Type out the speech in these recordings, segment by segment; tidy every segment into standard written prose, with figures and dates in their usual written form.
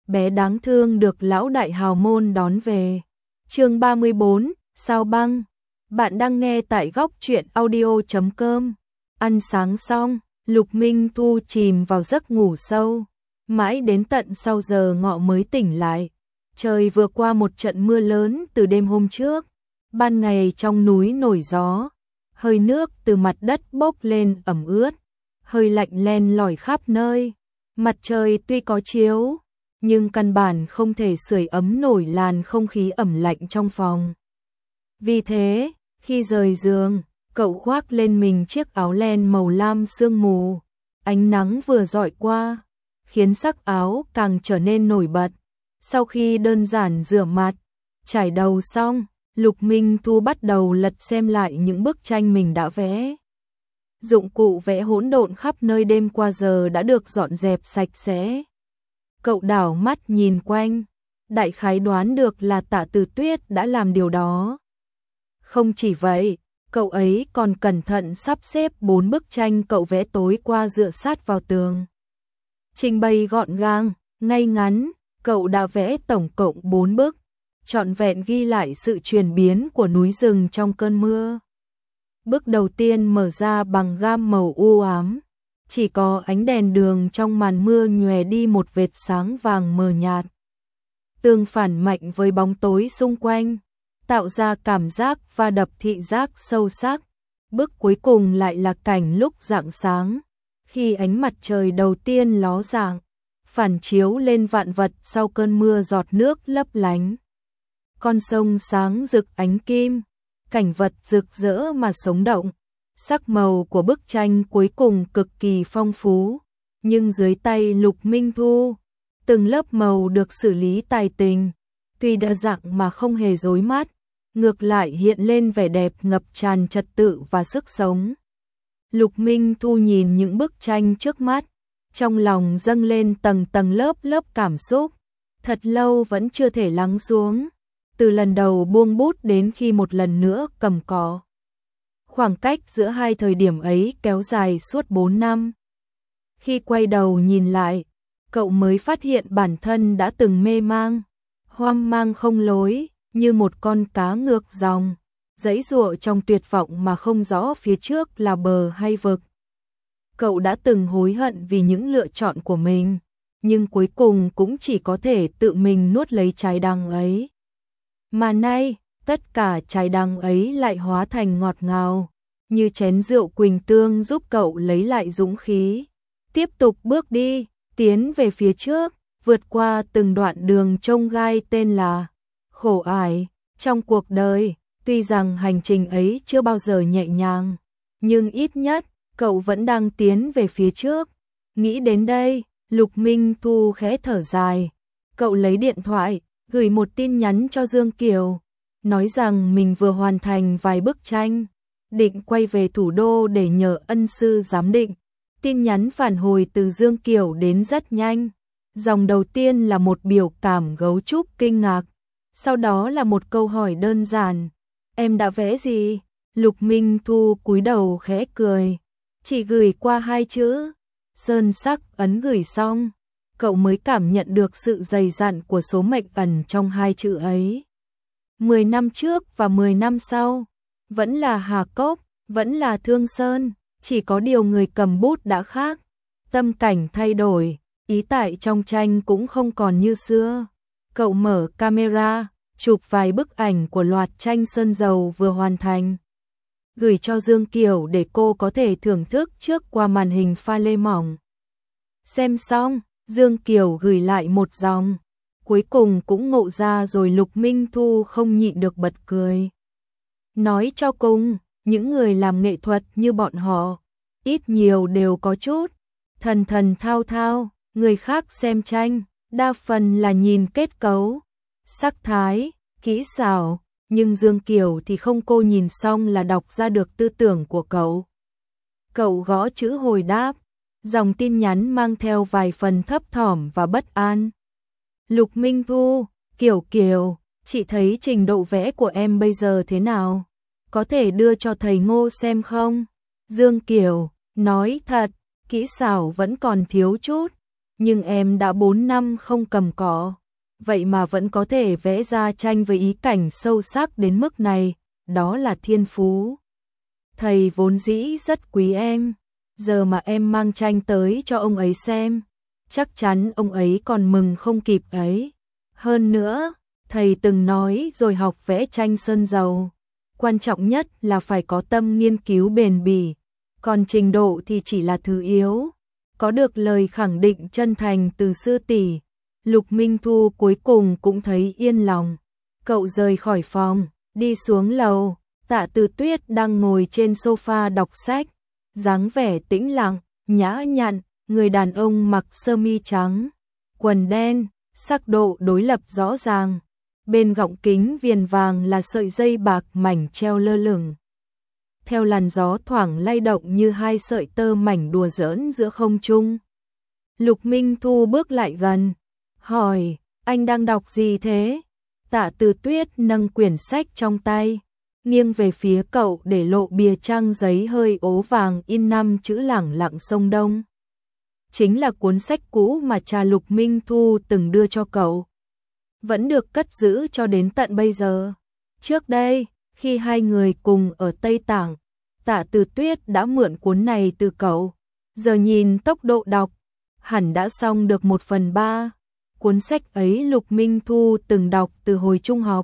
bé đáng thương được lão đại hào môn đón về. Chương 34, Sao băng. Bạn đang nghe tại góc truyện audio.com. Ăn sáng xong, Lục Minh Thu chìm vào giấc ngủ sâu, mãi đến tận sau giờ ngọ mới tỉnh lại. Trời vừa qua một trận mưa lớn từ đêm hôm trước, ban ngày trong núi nổi gió, hơi nước từ mặt đất bốc lên ẩm ướt, hơi lạnh len lỏi khắp nơi. Mặt trời tuy có chiếu, nhưng căn bản không thể sưởi ấm nổi làn không khí ẩm lạnh trong phòng. Vì thế, khi rời giường, cậu khoác lên mình chiếc áo len màu lam sương mù. Ánh nắng vừa dọi qua, khiến sắc áo càng trở nên nổi bật. Sau khi đơn giản rửa mặt, chải đầu xong, Lục Minh Thu bắt đầu lật xem lại những bức tranh mình đã vẽ. Dụng cụ vẽ hỗn độn khắp nơi đêm qua giờ đã được dọn dẹp sạch sẽ. Cậu đảo mắt nhìn quanh, đại khái đoán được là Tạ Từ Tuyết đã làm điều đó. Không chỉ vậy, cậu ấy còn cẩn thận sắp xếp 4 bức tranh cậu vẽ tối qua dựa sát vào tường. Trình bày gọn gàng, ngay ngắn, cậu đã vẽ tổng cộng 4 bức, trọn vẹn ghi lại sự chuyển biến của núi rừng trong cơn mưa. Bức đầu tiên mở ra bằng gam màu u ám, chỉ có ánh đèn đường trong màn mưa nhòe đi một vệt sáng vàng mờ nhạt, tương phản mạnh với bóng tối xung quanh, tạo ra cảm giác va đập thị giác sâu sắc. Bức cuối cùng lại là cảnh lúc rạng sáng, khi ánh mặt trời đầu tiên ló dạng, phản chiếu lên vạn vật sau cơn mưa giọt nước lấp lánh. Con sông sáng rực ánh kim, cảnh vật rực rỡ mà sống động. Sắc màu của bức tranh cuối cùng cực kỳ phong phú, nhưng dưới tay Lục Minh Thu, từng lớp màu được xử lý tài tình, tuy đa dạng mà không hề rối mắt, ngược lại hiện lên vẻ đẹp ngập tràn trật tự và sức sống. Lục Minh Thu nhìn những bức tranh trước mắt, trong lòng dâng lên tầng tầng lớp lớp cảm xúc, thật lâu vẫn chưa thể lắng xuống, từ lần đầu buông bút đến khi một lần nữa cầm cọ. Khoảng cách giữa hai thời điểm ấy kéo dài suốt 4 năm. Khi quay đầu nhìn lại, cậu mới phát hiện bản thân đã từng mê mang, hoang mang không lối, như một con cá ngược dòng, giãy giụa trong tuyệt vọng mà không rõ phía trước là bờ hay vực. Cậu đã từng hối hận vì những lựa chọn của mình, nhưng cuối cùng cũng chỉ có thể tự mình nuốt lấy trái đắng ấy. Mà nay, tất cả trái đắng ấy lại hóa thành ngọt ngào, như chén rượu quỳnh tương giúp cậu lấy lại dũng khí, tiếp tục bước đi, tiến về phía trước, vượt qua từng đoạn đường chông gai tên là khổ ải trong cuộc đời. Tuy rằng hành trình ấy chưa bao giờ nhẹ nhàng, nhưng ít nhất cậu vẫn đang tiến về phía trước. Nghĩ đến đây, Lục Minh Thu khẽ thở dài. Cậu lấy điện thoại, gửi một tin nhắn cho Dương Kiều, nói rằng mình vừa hoàn thành vài bức tranh, định quay về thủ đô để nhờ ân sư giám định. Tin nhắn phản hồi từ Dương Kiều đến rất nhanh. Dòng đầu tiên là một biểu cảm gấu trúc kinh ngạc, sau đó là một câu hỏi đơn giản. Em đã vẽ gì? Lục Minh Thu cúi đầu khẽ cười, chỉ gửi qua 2 chữ. Sơn sắc ấn gửi xong, cậu mới cảm nhận được sự dày dặn của số mệnh ẩn trong 2 chữ ấy. 10 năm trước và 10 năm sau, vẫn là Hà Cốc, vẫn là Thương Sơn, chỉ có điều người cầm bút đã khác. Tâm cảnh thay đổi, ý tại trong tranh cũng không còn như xưa. Cậu mở camera, chụp vài bức ảnh của loạt tranh sơn dầu vừa hoàn thành, gửi cho Dương Kiều để cô có thể thưởng thức trước qua màn hình pha lê mỏng. Xem xong, Dương Kiều gửi lại một dòng, cuối cùng cũng ngộ ra rồi. Lục Minh Thu không nhịn được bật cười. Nói cho cùng, những người làm nghệ thuật như bọn họ, ít nhiều đều có chút thần thần thao thao. Người khác xem tranh, đa phần là nhìn kết cấu, sắc thái, kỹ xảo, nhưng Dương Kiều thì không, cô nhìn xong là đọc ra được tư tưởng của cậu. Cậu gõ chữ hồi đáp, dòng tin nhắn mang theo vài phần thấp thỏm và bất an. Lục Minh Thu, Kiều, chị thấy trình độ vẽ của em bây giờ thế nào? Có thể đưa cho thầy Ngô xem không? Dương Kiều, nói thật, kỹ xảo vẫn còn thiếu chút, nhưng em đã 4 năm không cầm cọ, vậy mà vẫn có thể vẽ ra tranh với ý cảnh sâu sắc đến mức này, đó là thiên phú. Thầy vốn dĩ rất quý em, giờ mà em mang tranh tới cho ông ấy xem, chắc chắn ông ấy còn mừng không kịp ấy. Hơn nữa, thầy từng nói rồi học vẽ tranh sơn dầu, quan trọng nhất là phải có tâm nghiên cứu bền bỉ, còn trình độ thì chỉ là thứ yếu. Có được lời khẳng định chân thành từ sư tỷ, Lục Minh Thu cuối cùng cũng thấy yên lòng. Cậu rời khỏi phòng, đi xuống lầu, Tạ Từ Tuyết đang ngồi trên sofa đọc sách, dáng vẻ tĩnh lặng, nhã nhặn, người đàn ông mặc sơ mi trắng, quần đen, sắc độ đối lập rõ ràng. Bên gọng kính viền vàng là sợi dây bạc mảnh treo lơ lửng, theo làn gió thoảng lay động như hai sợi tơ mảnh đùa giỡn giữa không trung. Lục Minh Thu bước lại gần, hỏi, anh đang đọc gì thế? Tạ Từ Tuyết nâng quyển sách trong tay, nghiêng về phía cậu để lộ bìa trang giấy hơi ố vàng in 5 chữ Lẳng Lặng Sông Đông. Chính là cuốn sách cũ mà cha Lục Minh Thu từng đưa cho cậu, vẫn được cất giữ cho đến tận bây giờ. Trước đây, khi hai người cùng ở Tây Tạng, Tạ Từ Tuyết đã mượn cuốn này từ cậu, giờ nhìn tốc độ đọc, hẳn đã xong được 1/3. Cuốn sách ấy Lục Minh Thu từng đọc từ hồi trung học.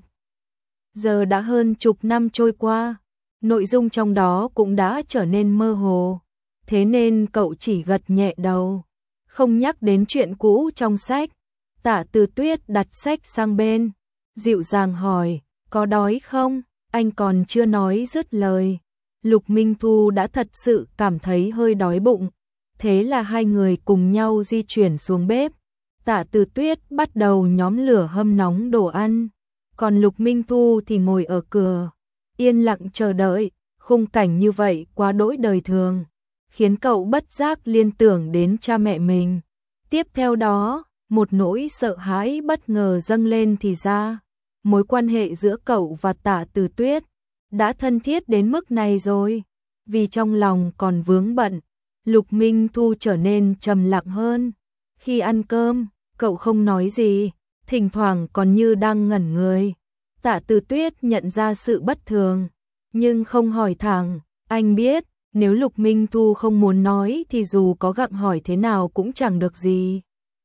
Giờ đã hơn chục năm trôi qua, nội dung trong đó cũng đã trở nên mơ hồ, thế nên cậu chỉ gật nhẹ đầu, không nhắc đến chuyện cũ trong sách. Tạ Từ Tuyết đặt sách sang bên, dịu dàng hỏi, có đói không? Anh còn chưa nói dứt lời, Lục Minh Thu đã thật sự cảm thấy hơi đói bụng, thế là hai người cùng nhau di chuyển xuống bếp. Tạ Từ Tuyết bắt đầu nhóm lửa hâm nóng đồ ăn, còn Lục Minh Thu thì ngồi ở cửa, yên lặng chờ đợi. Khung cảnh như vậy quá đỗi đời thường, khiến cậu bất giác liên tưởng đến cha mẹ mình. Tiếp theo đó, một nỗi sợ hãi bất ngờ dâng lên, thì ra mối quan hệ giữa cậu và Tạ Từ Tuyết đã thân thiết đến mức này rồi. Vì trong lòng còn vướng bận, Lục Minh Thu trở nên trầm lặng hơn. Khi ăn cơm, cậu không nói gì, thỉnh thoảng còn như đang ngẩn người. Tạ Từ Tuyết nhận ra sự bất thường, nhưng không hỏi thẳng. Anh biết, nếu Lục Minh Thu không muốn nói thì dù có gặng hỏi thế nào cũng chẳng được gì.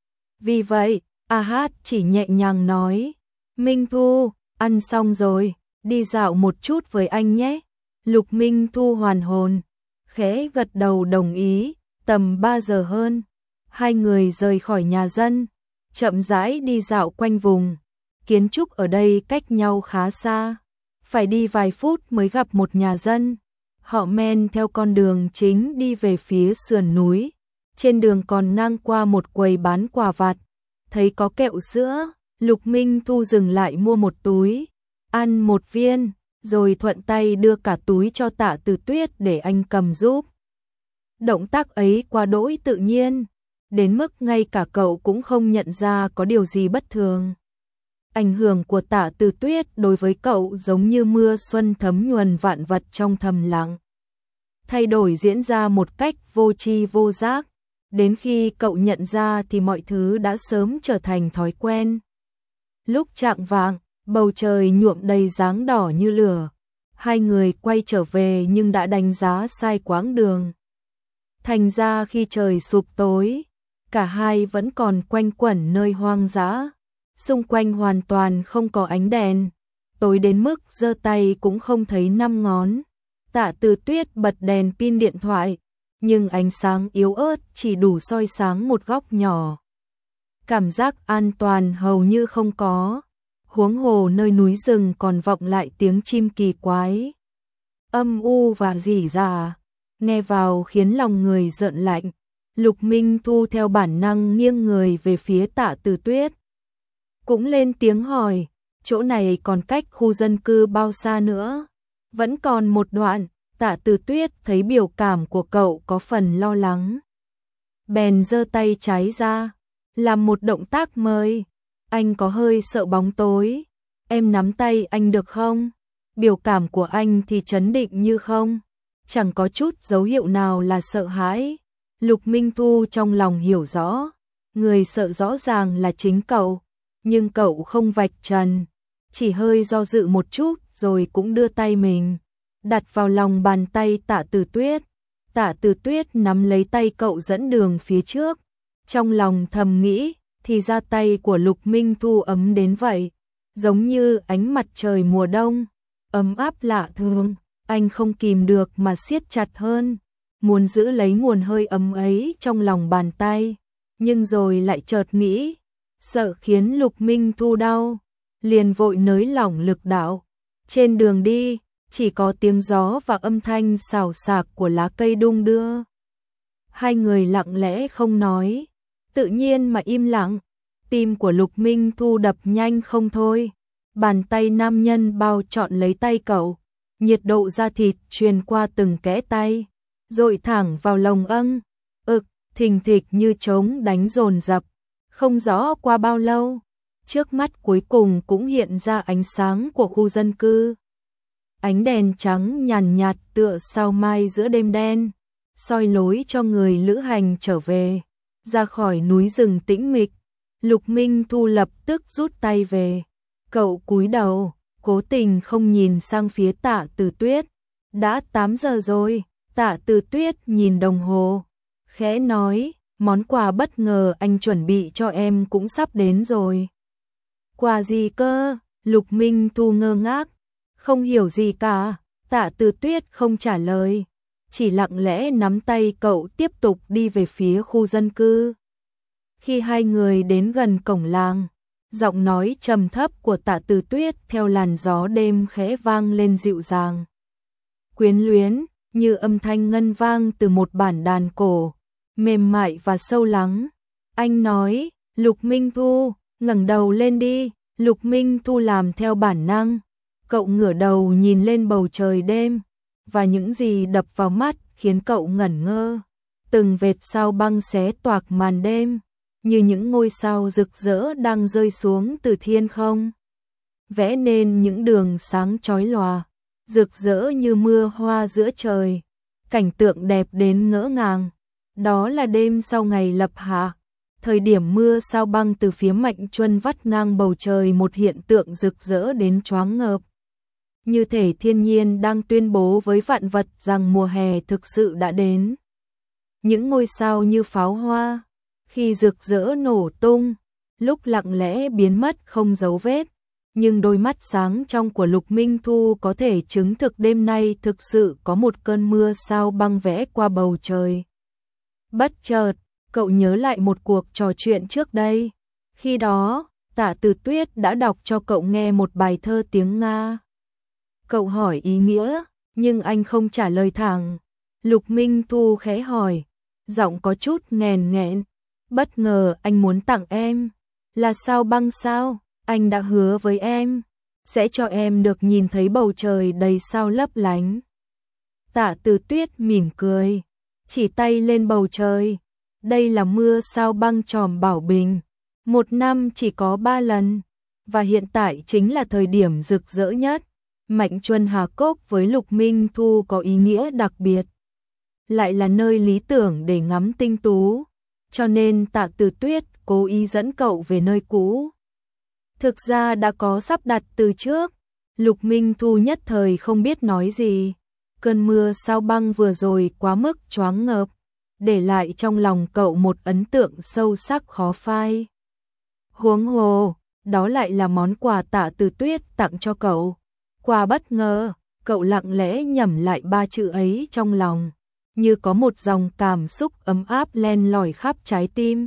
Vì vậy, A Hát chỉ nhẹ nhàng nói, Minh Thu, ăn xong rồi, đi dạo một chút với anh nhé. Lục Minh Thu hoàn hồn, khẽ gật đầu đồng ý. Tầm 3 giờ hơn, hai người rời khỏi nhà dân, chậm rãi đi dạo quanh vùng. Kiến trúc ở đây cách nhau khá xa, phải đi vài phút mới gặp một nhà dân. Họ men theo con đường chính đi về phía sườn núi. Trên đường còn ngang qua một quầy bán quà vặt, thấy có kẹo sữa, Lục Minh Thu dừng lại mua một túi, ăn một viên, rồi thuận tay đưa cả túi cho Tạ Từ Tuyết để anh cầm giúp. Động tác ấy quá đỗi tự nhiên, đến mức ngay cả cậu cũng không nhận ra có điều gì bất thường. Ảnh hưởng của Tạ Từ Tuyết đối với cậu giống như mưa xuân thấm nhuần vạn vật trong thầm lặng. Thay đổi diễn ra một cách vô tri vô giác, đến khi cậu nhận ra thì mọi thứ đã sớm trở thành thói quen. Lúc chạng vạng, bầu trời nhuộm đầy dáng đỏ như lửa. Hai người quay trở về nhưng đã đánh giá sai quãng đường. Thành ra khi trời sụp tối, cả hai vẫn còn quanh quẩn nơi hoang dã. Xung quanh hoàn toàn không có ánh đèn, tối đến mức giơ tay cũng không thấy 5 ngón. Tạ Từ Tuyết bật đèn pin điện thoại, nhưng ánh sáng yếu ớt chỉ đủ soi sáng một góc nhỏ. Cảm giác an toàn hầu như không có, huống hồ nơi núi rừng còn vọng lại tiếng chim kỳ quái, âm u và rỉ rả, nghe vào khiến lòng người rợn lạnh. Lục Minh Thu theo bản năng nghiêng người về phía Tạ Từ Tuyết, cũng lên tiếng hỏi, chỗ này còn cách khu dân cư bao xa nữa? Vẫn còn một đoạn. Tạ Từ Tuyết thấy biểu cảm của cậu có phần lo lắng, bèn giơ tay trái ra, làm một động tác mời. Anh có hơi sợ bóng tối, em nắm tay anh được không? Biểu cảm của anh thì trấn định như không, chẳng có chút dấu hiệu nào là sợ hãi. Lục Minh Thu trong lòng hiểu rõ, người sợ rõ ràng là chính cậu, nhưng cậu không vạch trần, chỉ hơi do dự một chút rồi cũng đưa tay mình đặt vào lòng bàn tay Tạ Từ Tuyết. Tạ Từ Tuyết nắm lấy tay cậu dẫn đường phía trước, trong lòng thầm nghĩ, thì ra tay của Lục Minh Thu ấm đến vậy, giống như ánh mặt trời mùa đông, ấm áp lạ thường. Anh không kìm được mà siết chặt hơn, muốn giữ lấy nguồn hơi ấm ấy trong lòng bàn tay, nhưng rồi lại chợt nghĩ, sợ khiến Lục Minh Thu đau, liền vội nới lỏng lực đạo. Trên đường đi, chỉ có tiếng gió và âm thanh xào xạc của lá cây đung đưa. Hai người lặng lẽ không nói, tự nhiên mà im lặng. Tim của Lục Minh Thu đập nhanh không thôi. Bàn tay nam nhân bao trọn lấy tay cậu, nhiệt độ da thịt truyền qua từng kẽ tay, dội thẳng vào lồng ực, thình thịch như trống đánh dồn dập. Không rõ qua bao lâu, trước mắt cuối cùng cũng hiện ra ánh sáng của khu dân cư. Ánh đèn trắng nhàn nhạt tựa sao mai giữa đêm đen, soi lối cho người lữ hành trở về, ra khỏi núi rừng tĩnh mịch. Lục Minh Thu lập tức rút tay về. Cậu cúi đầu, cố tình không nhìn sang phía Tạ Từ Tuyết. Đã 8 giờ rồi. Tạ Từ Tuyết nhìn đồng hồ, khẽ nói, món quà bất ngờ anh chuẩn bị cho em cũng sắp đến rồi. Quà gì cơ? Lục Minh Thu ngơ ngác, không hiểu gì cả. Tạ Từ Tuyết không trả lời, chỉ lặng lẽ nắm tay cậu tiếp tục đi về phía khu dân cư. Khi hai người đến gần cổng làng, giọng nói trầm thấp của Tạ Từ Tuyết theo làn gió đêm khẽ vang lên dịu dàng, quyến luyến, như âm thanh ngân vang từ một bản đàn cổ, mềm mại và sâu lắng. Anh nói, Lục Minh Thu, ngẩng đầu lên đi. Lục Minh Thu làm theo bản năng, cậu ngửa đầu nhìn lên bầu trời đêm, và những gì đập vào mắt khiến cậu ngẩn ngơ. Từng vệt sao băng xé toạc màn đêm, như những ngôi sao rực rỡ đang rơi xuống từ thiên không, vẽ nên những đường sáng chói lòa, rực rỡ như mưa hoa giữa trời. Cảnh tượng đẹp đến ngỡ ngàng. Đó là đêm sau ngày lập hạ, thời điểm mưa sao băng từ phía Mạnh Chuân vắt ngang bầu trời, một hiện tượng rực rỡ đến choáng ngợp. Như thể thiên nhiên đang tuyên bố với vạn vật rằng mùa hè thực sự đã đến. Những ngôi sao như pháo hoa, khi rực rỡ nổ tung, lúc lặng lẽ biến mất không dấu vết. Nhưng đôi mắt sáng trong của Lục Minh Thu có thể chứng thực đêm nay thực sự có một cơn mưa sao băng vẽ qua bầu trời. Bất chợt, cậu nhớ lại một cuộc trò chuyện trước đây. Khi đó, Tạ Từ Tuyết đã đọc cho cậu nghe một bài thơ tiếng Nga. Cậu hỏi ý nghĩa, nhưng anh không trả lời thẳng. Lục Minh Thu khẽ hỏi, giọng có chút nghèn nghẹn. Bất ngờ anh muốn tặng em. Là sao băng sao? Anh đã hứa với em, sẽ cho em được nhìn thấy bầu trời đầy sao lấp lánh. Tạ Từ Tuyết mỉm cười, chỉ tay lên bầu trời. Đây là mưa sao băng tròm Bảo Bình, một năm chỉ có 3 lần, và hiện tại chính là thời điểm rực rỡ nhất. Mạnh Chuân Hà Cốc với Lục Minh Thu có ý nghĩa đặc biệt, lại là nơi lý tưởng để ngắm tinh tú, cho nên Tạ Từ Tuyết cố ý dẫn cậu về nơi cũ. Thực ra đã có sắp đặt từ trước. Lục Minh Thu nhất thời không biết nói gì. Cơn mưa sao băng vừa rồi quá mức choáng ngợp, để lại trong lòng cậu một ấn tượng sâu sắc khó phai. Huống hồ, đó lại là món quà Tạ Từ Tuyết tặng cho cậu. Quà bất ngờ, cậu lặng lẽ nhẩm lại 3 chữ ấy trong lòng, như có một dòng cảm xúc ấm áp len lỏi khắp trái tim.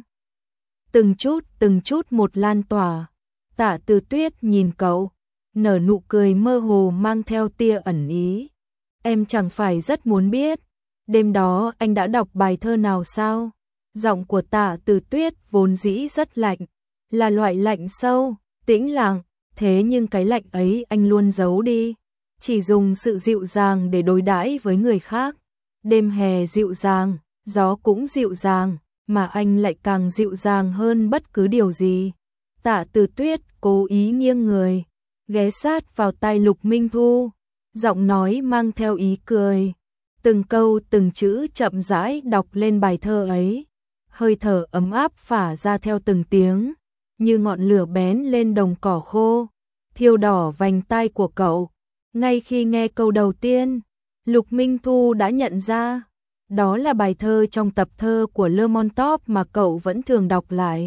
Từng chút một lan tỏa. Tạ Từ Tuyết nhìn cậu, nở nụ cười mơ hồ mang theo tia ẩn ý. Em chẳng phải rất muốn biết, đêm đó anh đã đọc bài thơ nào sao? Giọng của Tạ Từ Tuyết vốn dĩ rất lạnh, là loại lạnh sâu, tĩnh lặng, thế nhưng cái lạnh ấy anh luôn giấu đi, chỉ dùng sự dịu dàng để đối đãi với người khác. Đêm hè dịu dàng, gió cũng dịu dàng, mà anh lại càng dịu dàng hơn bất cứ điều gì. Tạ Từ Tuyết cố ý nghiêng người, ghé sát vào tai Lục Minh Thu, giọng nói mang theo ý cười. Từng câu từng chữ chậm rãi đọc lên bài thơ ấy. hơi thở ấm áp phả ra theo từng tiếng, như ngọn lửa bén lên đồng cỏ khô, thiêu đỏ vành tai của cậu. Ngay khi nghe câu đầu tiên, Lục Minh Thu đã nhận ra, đó là bài thơ trong tập thơ của Lermontov mà cậu vẫn thường đọc lại.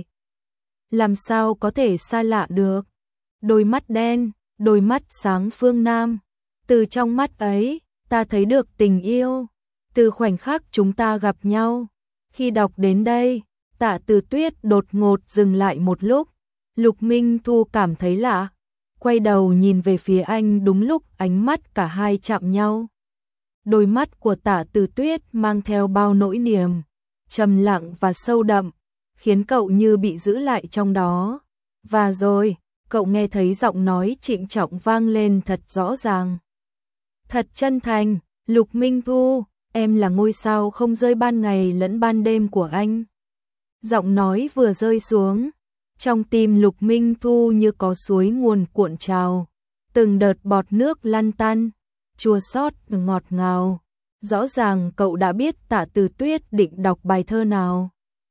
Làm sao có thể xa lạ được? Đôi mắt đen, đôi mắt sáng phương Nam. Từ trong mắt ấy, ta thấy được tình yêu. Từ khoảnh khắc chúng ta gặp nhau. Khi đọc đến đây, Tạ Từ Tuyết đột ngột dừng lại một lúc. Lục Minh Thu cảm thấy lạ. Quay đầu nhìn về phía anh đúng lúc ánh mắt cả hai chạm nhau. Đôi mắt của Tạ Từ Tuyết mang theo bao nỗi niềm, trầm lặng và sâu đậm, khiến cậu như bị giữ lại trong đó. Và rồi, cậu nghe thấy giọng nói trịnh trọng vang lên thật rõ ràng. Thật chân thành, Lục Minh Thu, em là ngôi sao không rơi ban ngày lẫn ban đêm của anh. Giọng nói vừa rơi xuống, trong tim Lục Minh Thu như có suối nguồn cuộn trào, từng đợt bọt nước lăn tăn, chua xót ngọt ngào. Rõ ràng cậu đã biết Tạ Từ Tuyết định đọc bài thơ nào.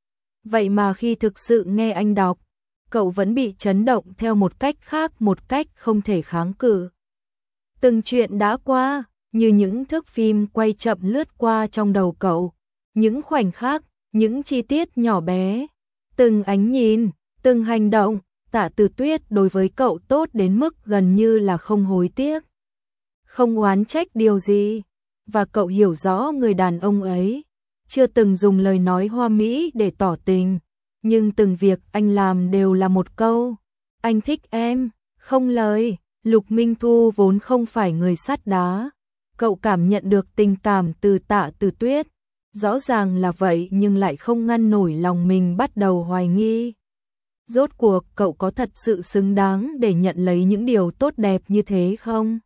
Vậy mà khi thực sự nghe anh đọc, cậu vẫn bị chấn động theo một cách khác, một cách không thể kháng cự. Từng chuyện đã qua, như những thước phim quay chậm lướt qua trong đầu cậu, những khoảnh khắc, những chi tiết nhỏ bé, từng ánh nhìn, từng hành động, Tạ Từ Tuyết đối với cậu tốt đến mức gần như là không hối tiếc, không oán trách điều gì. Và cậu hiểu rõ người đàn ông ấy chưa từng dùng lời nói hoa mỹ để tỏ tình, nhưng từng việc anh làm đều là một câu, anh thích em, không lời. Lục Minh Thu vốn không phải người sắt đá, cậu cảm nhận được tình cảm từ Tạ Từ Tuyết, rõ ràng là vậy nhưng lại không ngăn nổi lòng mình bắt đầu hoài nghi. Rốt cuộc cậu có thật sự xứng đáng để nhận lấy những điều tốt đẹp như thế không?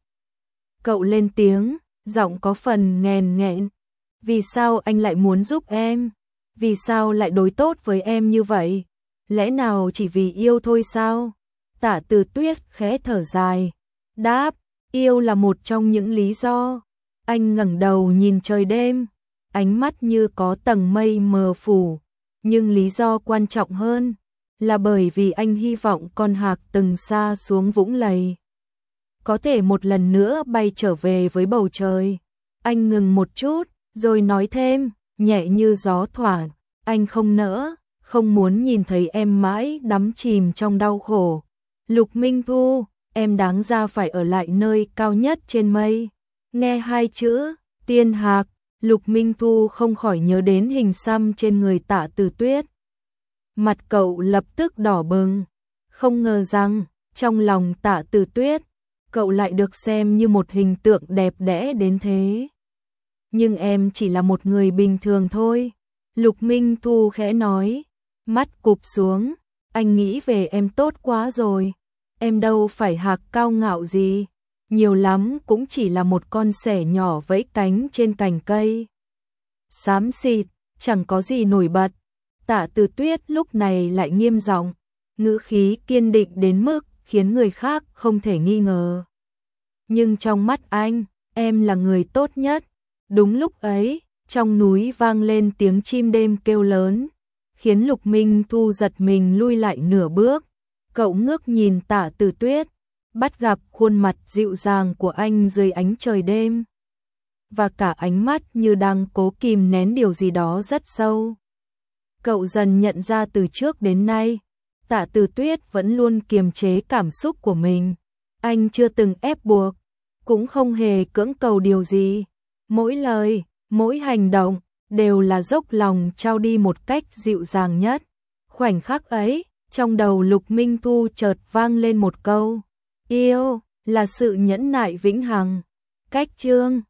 Cậu lên tiếng, giọng có phần nghèn nghẹn. Vì sao anh lại muốn giúp em? Vì sao lại đối tốt với em như vậy? Lẽ nào chỉ vì yêu thôi sao? Tạ Từ Tuyết khẽ thở dài, đáp, yêu là một trong những lý do. Anh ngẩng đầu nhìn trời đêm, ánh mắt như có tầng mây mờ phủ, nhưng lý do quan trọng hơn là bởi vì anh hy vọng con hạc từng xa xuống vũng lầy có thể một lần nữa bay trở về với bầu trời. Anh ngừng một chút, rồi nói thêm, nhẹ như gió thoảng, anh không nỡ, không muốn nhìn thấy em mãi đắm chìm trong đau khổ. Lục Minh Thu, em đáng ra phải ở lại nơi cao nhất trên mây. Nghe hai chữ, tiên hạc, Lục Minh Thu không khỏi nhớ đến hình xăm trên người Tạ Từ Tuyết. Mặt cậu lập tức đỏ bừng, không ngờ rằng, trong lòng Tạ Từ Tuyết, cậu lại được xem như một hình tượng đẹp đẽ đến thế. Nhưng em chỉ là một người bình thường thôi, Lục Minh Thu khẽ nói, mắt cụp xuống, anh nghĩ về em tốt quá rồi, em đâu phải hạc cao ngạo gì, nhiều lắm cũng chỉ là một con sẻ nhỏ vẫy cánh trên cành cây. Xám xịt, chẳng có gì nổi bật. Tạ Từ Tuyết lúc này lại nghiêm giọng, ngữ khí kiên định đến mức khiến người khác không thể nghi ngờ. Nhưng trong mắt anh, em là người tốt nhất. Đúng lúc ấy, trong núi vang lên tiếng chim đêm kêu lớn, khiến Lục Minh Thu giật mình lui lại nửa bước. Cậu ngước nhìn Tạ Từ Tuyết, bắt gặp khuôn mặt dịu dàng của anh dưới ánh trời đêm. Và cả ánh mắt như đang cố kìm nén điều gì đó rất sâu. Cậu dần nhận ra từ trước đến nay, Tạ Từ Tuyết vẫn luôn kiềm chế cảm xúc của mình. Anh chưa từng ép buộc, cũng không hề cưỡng cầu điều gì. Mỗi lời, mỗi hành động, đều là dốc lòng trao đi một cách dịu dàng nhất. Khoảnh khắc ấy, trong đầu Lục Minh Thu chợt vang lên một câu. Yêu, là sự nhẫn nại vĩnh hằng. Cách chương